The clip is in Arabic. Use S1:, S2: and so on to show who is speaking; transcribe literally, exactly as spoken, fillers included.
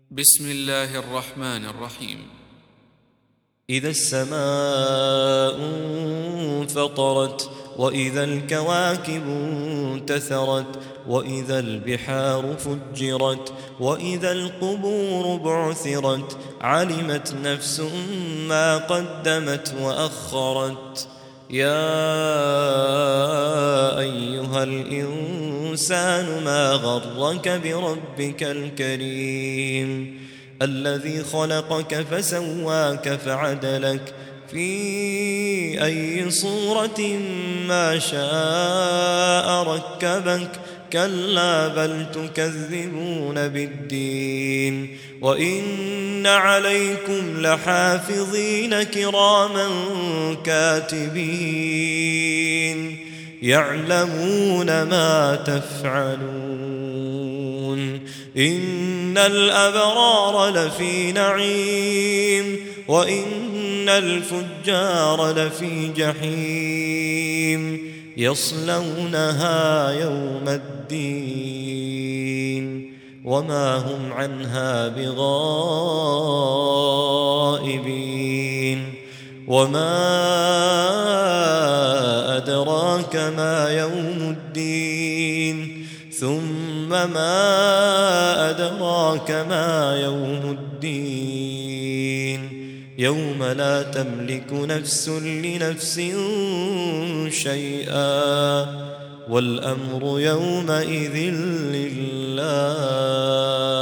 S1: بسم الله الرحمن الرحيم.
S2: إذا السماء انفطرت وإذا الكواكب انتثرت وإذا البحار فجرت وإذا القبور بعثرت علمت نفس ما قدمت وأخرت. يا أيها الإنسان ما غرك بربك الكريم الذي خلقك فسواك فعدلك في أي صورة ما شاء ركبك. كلا بل تكذبون بالدين وإن عليكم لحافظين كراما كاتبين يعلمون ما تفعلون. إن الأبرار لفي نعيم وإن الفجار لفي جحيم يصلونها يوم الدين وما هم عنها بغائبين. وما أدراك ما يوم الدين ثم ما أدراك ما يوم الدين يوم لا تملك نفس لنفس شيئا والأمر يومئذ لله.